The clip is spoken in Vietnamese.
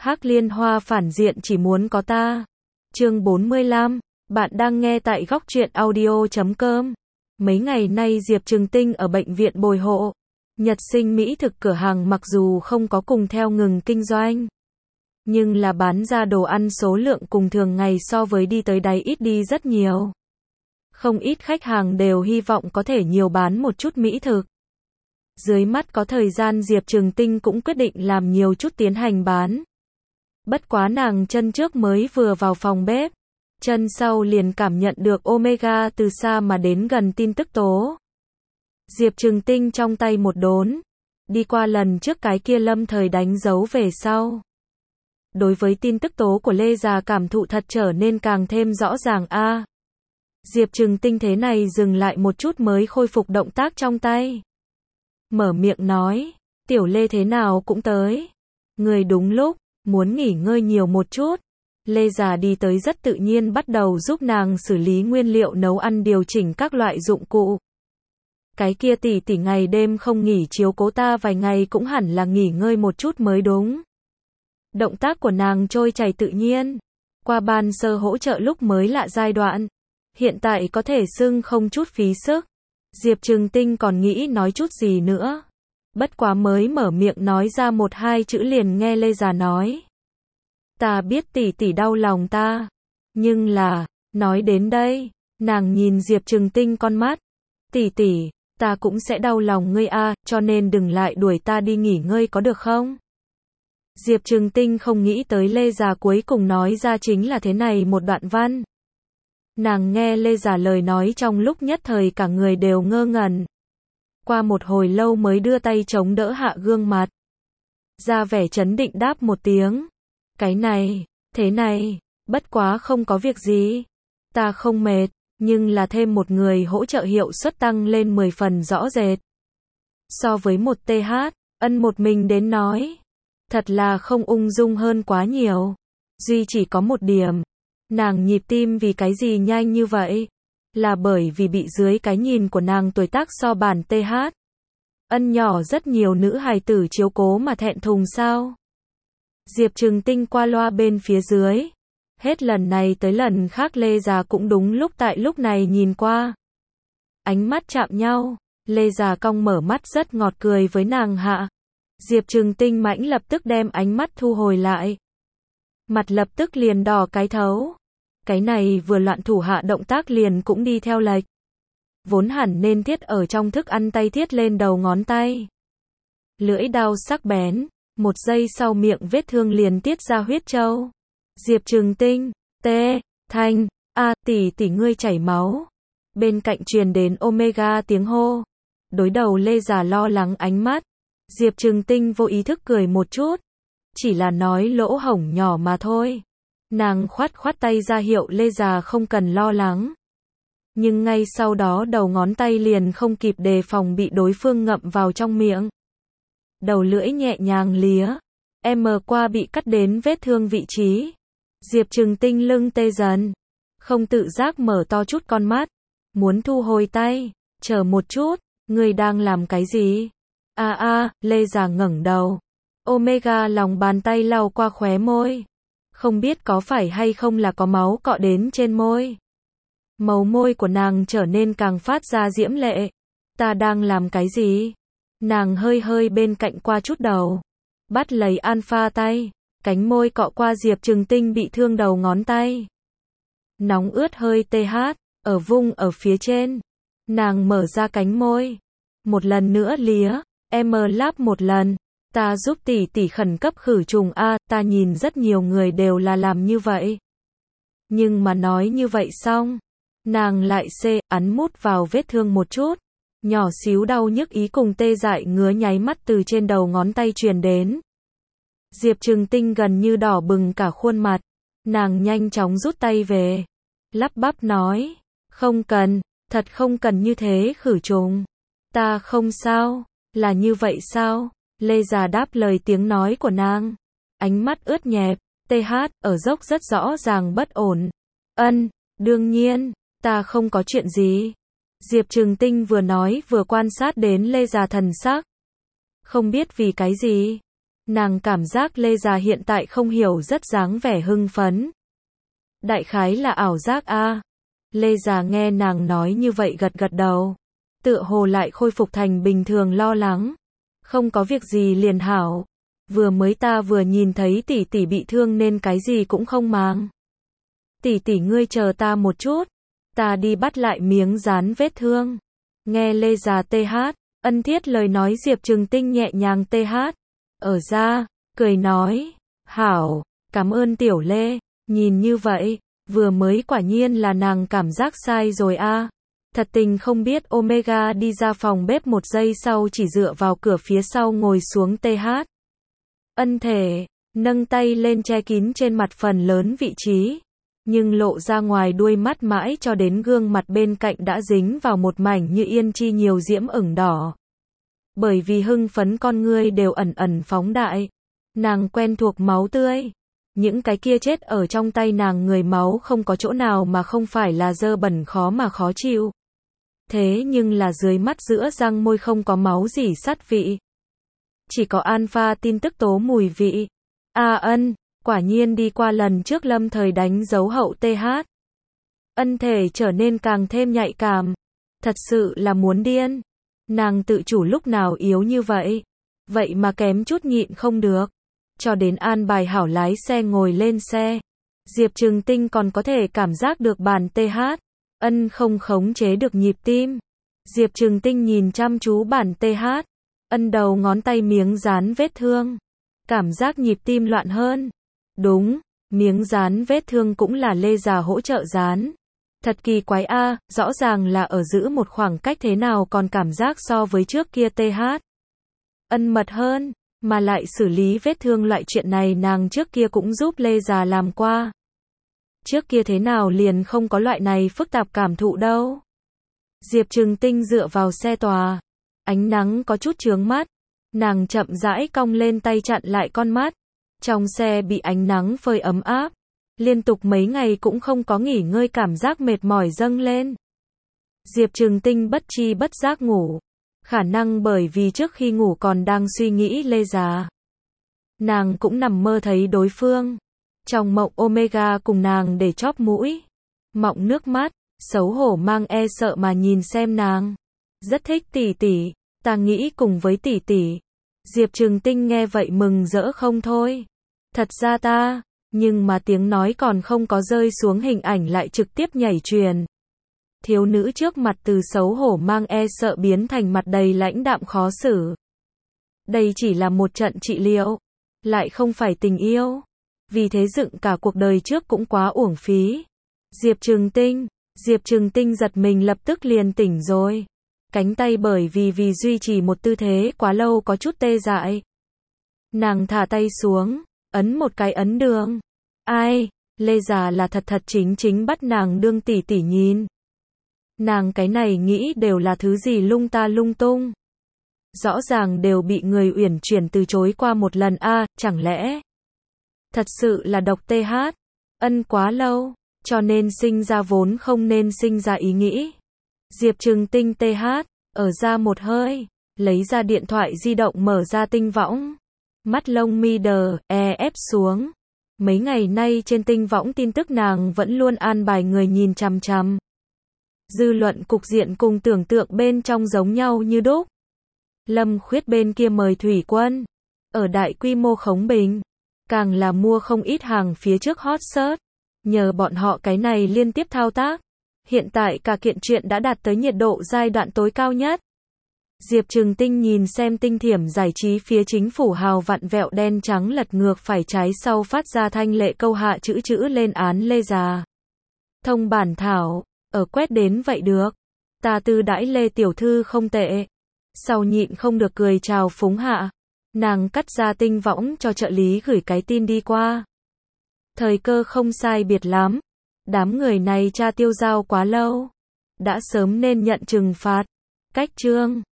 Hắc Liên Hoa phản diện chỉ muốn có ta. Chương 45, bạn đang nghe tại góc truyện audio.com. Mấy ngày nay Diệp Trừng Tinh ở bệnh viện bồi hộ. Nhật Sinh Mỹ thực cửa hàng mặc dù không có cùng theo ngừng kinh doanh, nhưng là bán ra đồ ăn số lượng cùng thường ngày so với đi tới đáy ít đi rất nhiều. Không ít khách hàng đều hy vọng có thể nhiều bán một chút mỹ thực. Dưới mắt có thời gian Diệp Trừng Tinh cũng quyết định làm nhiều chút tiến hành bán. Bất quá nàng chân trước mới vừa vào phòng bếp, chân sau liền cảm nhận được Omega từ xa mà đến gần tin tức tố. Diệp Trừng Tinh trong tay một đốn, đi qua lần trước cái kia lâm thời đánh dấu về sau. Đối với tin tức tố của Lê Già cảm thụ thật trở nên càng thêm rõ ràng a. Diệp Trừng Tinh thế này dừng lại một chút mới khôi phục động tác trong tay. Mở miệng nói, tiểu Lê thế nào cũng tới. Người đúng lúc, muốn nghỉ ngơi nhiều một chút. Lê Già đi tới rất tự nhiên bắt đầu giúp nàng xử lý nguyên liệu nấu ăn điều chỉnh các loại dụng cụ. Cái kia tỷ ngày đêm không nghỉ chiếu cố ta vài ngày cũng hẳn là nghỉ ngơi một chút mới đúng. Động tác của nàng trôi chảy tự nhiên. Qua ban sơ hỗ trợ lúc mới lạ giai đoạn. Hiện tại có thể xưng không chút phí sức. Diệp Trừng Tinh còn nghĩ nói chút gì nữa. Bất quá mới mở miệng nói ra một hai chữ liền nghe Lê Già nói. Ta biết tỷ đau lòng ta. Nhưng là, nói đến đây, nàng nhìn Diệp Trừng Tinh con mắt. Tỷ, ta cũng sẽ đau lòng ngươi a, cho nên đừng lại đuổi ta đi nghỉ ngơi có được không? Diệp Trừng Tinh không nghĩ tới Lê Già cuối cùng nói ra chính là thế này một đoạn văn. Nàng nghe Lê Già lời nói trong lúc nhất thời cả người đều ngơ ngẩn. Qua một hồi lâu mới đưa tay chống đỡ hạ gương mặt. Ra vẻ trấn định đáp một tiếng. Cái này, thế này, bất quá không có việc gì. Ta không mệt, nhưng là thêm một người hỗ trợ hiệu suất tăng lên 10 phần rõ rệt. So với một TH, ân một mình đến nói. Thật là không ung dung hơn quá nhiều. Duy chỉ có một điểm. Nàng nhịp tim vì cái gì nhanh như vậy? Là bởi vì bị dưới cái nhìn của nàng tuổi tác so bản TH. Ân nhỏ rất nhiều nữ hài tử chiếu cố mà thẹn thùng sao? Diệp Trừng Tinh qua loa bên phía dưới. Hết lần này tới lần khác Lê Già cũng đúng lúc tại lúc này nhìn qua. Ánh mắt chạm nhau, Lê Già cong mở mắt rất ngọt cười với nàng hạ. Diệp Trừng Tinh mãnh lập tức đem ánh mắt thu hồi lại. Mặt lập tức liền đỏ cái thấu. Cái này vừa loạn thủ hạ động tác liền cũng đi theo lệch. Vốn hẳn nên thiết ở trong thức ăn tay thiết lên đầu ngón tay. Lưỡi dao sắc bén, một giây sau miệng vết thương liền tiết ra huyết trâu. Diệp Trừng Tinh, Thanh, tỷ ngươi chảy máu. Bên cạnh truyền đến Omega tiếng hô. Đối đầu Lê Già lo lắng ánh mắt. Diệp Trừng Tinh vô ý thức cười một chút. Chỉ là nói lỗ hổng nhỏ mà thôi. Nàng khoát tay ra hiệu Lê Già không cần lo lắng. Nhưng ngay sau đó đầu ngón tay liền không kịp đề phòng bị đối phương ngậm vào trong miệng. Đầu lưỡi nhẹ nhàng lía. Qua bị cắt đến vết thương vị trí. Diệp Trừng Tinh lưng tê dần. Không tự giác mở to chút con mắt. Muốn thu hồi tay. Chờ một chút, ngươi đang làm cái gì? Lê Già ngẩng đầu. Omega lòng bàn tay lau qua khóe môi. Không biết có phải hay không là có máu cọ đến trên môi. Màu môi của nàng trở nên càng phát ra diễm lệ. Ta đang làm cái gì? Nàng hơi bên cạnh qua chút đầu. Bắt lấy Alpha tay. Cánh môi cọ qua Diệp Trừng Tinh bị thương đầu ngón tay. Nóng ướt hơi TH. Ở vung ở phía trên. Nàng mở ra cánh môi. Một lần nữa lía. Láp một lần. Ta giúp tỷ khẩn cấp khử trùng ta nhìn rất nhiều người đều là làm như vậy. Nhưng mà nói như vậy xong. Nàng lại ấn mút vào vết thương một chút. Nhỏ xíu đau nhức ý cùng tê dại ngứa nháy mắt từ trên đầu ngón tay truyền đến. Diệp Trừng Tinh gần như đỏ bừng cả khuôn mặt. Nàng nhanh chóng rút tay về. Lắp bắp nói. Không cần, thật không cần như thế khử trùng. Ta không sao, là như vậy sao? Lê Già đáp lời tiếng nói của nàng. Ánh mắt ướt nhẹp, TH, ở dốc rất rõ ràng bất ổn. Đương nhiên, ta không có chuyện gì. Diệp Trừng Tinh vừa nói vừa quan sát đến Lê Già thần sắc. Không biết vì cái gì. Nàng cảm giác Lê Già hiện tại không hiểu rất dáng vẻ hưng phấn. Đại khái là ảo giác a. Lê Già nghe nàng nói như vậy gật gật đầu. Tựa hồ lại khôi phục thành bình thường lo lắng. Không có việc gì liền hảo. Vừa mới ta vừa nhìn thấy tỷ tỷ bị thương nên cái gì cũng không màng. Tỷ tỷ ngươi chờ ta một chút. Ta đi bắt lại miếng dán vết thương. Nghe Lê Già TH, ân thiết lời nói Diệp Trừng Tinh nhẹ nhàng TH. Ở ra, cười nói. Hảo, cảm ơn tiểu Lê. Nhìn như vậy, vừa mới quả nhiên là nàng cảm giác sai rồi a. Thật tình không biết Omega đi ra phòng bếp một giây sau chỉ dựa vào cửa phía sau ngồi xuống TH. Ân thể, nâng tay lên che kín trên mặt phần lớn vị trí. Nhưng lộ ra ngoài đuôi mắt mãi cho đến gương mặt bên cạnh đã dính vào một mảnh như yên chi nhiều diễm ửng đỏ. Bởi vì hưng phấn con ngươi đều ẩn ẩn phóng đại. Nàng quen thuộc máu tươi. Những cái kia chết ở trong tay nàng người máu không có chỗ nào mà không phải là dơ bẩn khó mà khó chịu. Thế nhưng là dưới mắt giữa răng môi không có máu gì sắt vị. Chỉ có alpha tin tức tố mùi vị. Ân, quả nhiên đi qua lần trước lâm thời đánh dấu hậu TH. Ân thể trở nên càng thêm nhạy cảm. Thật sự là muốn điên. Nàng tự chủ lúc nào yếu như vậy. Vậy mà kém chút nhịn không được. Cho đến an bài hảo lái xe ngồi lên xe. Diệp Trừng Tinh còn có thể cảm giác được bản TH. Ân không khống chế được nhịp tim. Diệp Trừng Tinh nhìn chăm chú bản TH. Ân đầu ngón tay miếng dán vết thương. Cảm giác nhịp tim loạn hơn. Đúng, miếng dán vết thương cũng là Lê Già hỗ trợ dán. Thật kỳ quái a, rõ ràng là ở giữ một khoảng cách thế nào còn cảm giác so với trước kia TH. Ân mật hơn, mà lại xử lý vết thương loại chuyện này nàng trước kia cũng giúp Lê Già làm qua. Trước kia thế nào liền không có loại này phức tạp cảm thụ đâu. Diệp Trừng Tinh dựa vào xe tòa. Ánh nắng có chút chướng mắt. Nàng chậm rãi cong lên tay chặn lại con mắt. Trong xe bị ánh nắng phơi ấm áp. Liên tục mấy ngày cũng không có nghỉ ngơi cảm giác mệt mỏi dâng lên. Diệp Trừng Tinh bất chi bất giác ngủ. Khả năng bởi vì trước khi ngủ còn đang suy nghĩ Lê Già. Nàng cũng nằm mơ thấy đối phương. Trong mộng Omega cùng nàng để chóp mũi. Mọng nước mắt, xấu hổ mang e sợ mà nhìn xem nàng. Rất thích tỷ tỷ, ta nghĩ cùng với tỷ tỷ. Diệp Trừng Tinh nghe vậy mừng rỡ không thôi. Thật ra ta, nhưng mà tiếng nói còn không có rơi xuống hình ảnh lại trực tiếp nhảy truyền. Thiếu nữ trước mặt từ xấu hổ mang e sợ biến thành mặt đầy lãnh đạm khó xử. Đây chỉ là một trận trị liệu, lại không phải tình yêu. Vì thế dựng cả cuộc đời trước cũng quá uổng phí. Diệp Trừng Tinh giật mình lập tức liền tỉnh rồi. Cánh tay bởi vì duy trì một tư thế quá lâu có chút tê dại. Nàng thả tay xuống, ấn một cái ấn đường. Ai, Lê Già là thật chính chính bắt nàng đương tỷ tỷ nhìn. Nàng cái này nghĩ đều là thứ gì lung ta lung tung. Rõ ràng đều bị người uyển chuyển từ chối qua một lần chẳng lẽ. Thật sự là độc TH. Ân quá lâu, cho nên sinh ra vốn không nên sinh ra ý nghĩ. Diệp Trừng Tinh TH, ở ra một hơi, lấy ra điện thoại di động mở ra tinh võng. Mắt lông mi đờ, ép xuống. Mấy ngày nay trên tinh võng tin tức nàng vẫn luôn an bài người nhìn chằm chằm. Dư luận cục diện cùng tưởng tượng bên trong giống nhau như đúc. Lâm Khuyết bên kia mời thủy quân. Ở đại quy mô khống bình. Càng là mua không ít hàng phía trước hot search. Nhờ bọn họ cái này liên tiếp thao tác. Hiện tại cả kiện chuyện đã đạt tới nhiệt độ giai đoạn tối cao nhất. Diệp Trừng Tinh nhìn xem tinh thiểm giải trí phía chính phủ hào vặn vẹo đen trắng lật ngược phải trái sau phát ra thanh lệ câu hạ chữ lên án Lê Già. Thông bản thảo, ở quét đến vậy được. Ta tư đãi Lê tiểu thư không tệ. Sau nhịn không được cười chào phúng hạ. Nàng cắt ra tinh võng cho trợ lý gửi cái tin đi qua. Thời cơ không sai biệt lắm. Đám người này tra tiêu dao quá lâu. Đã sớm nên nhận trừng phạt. Cách chương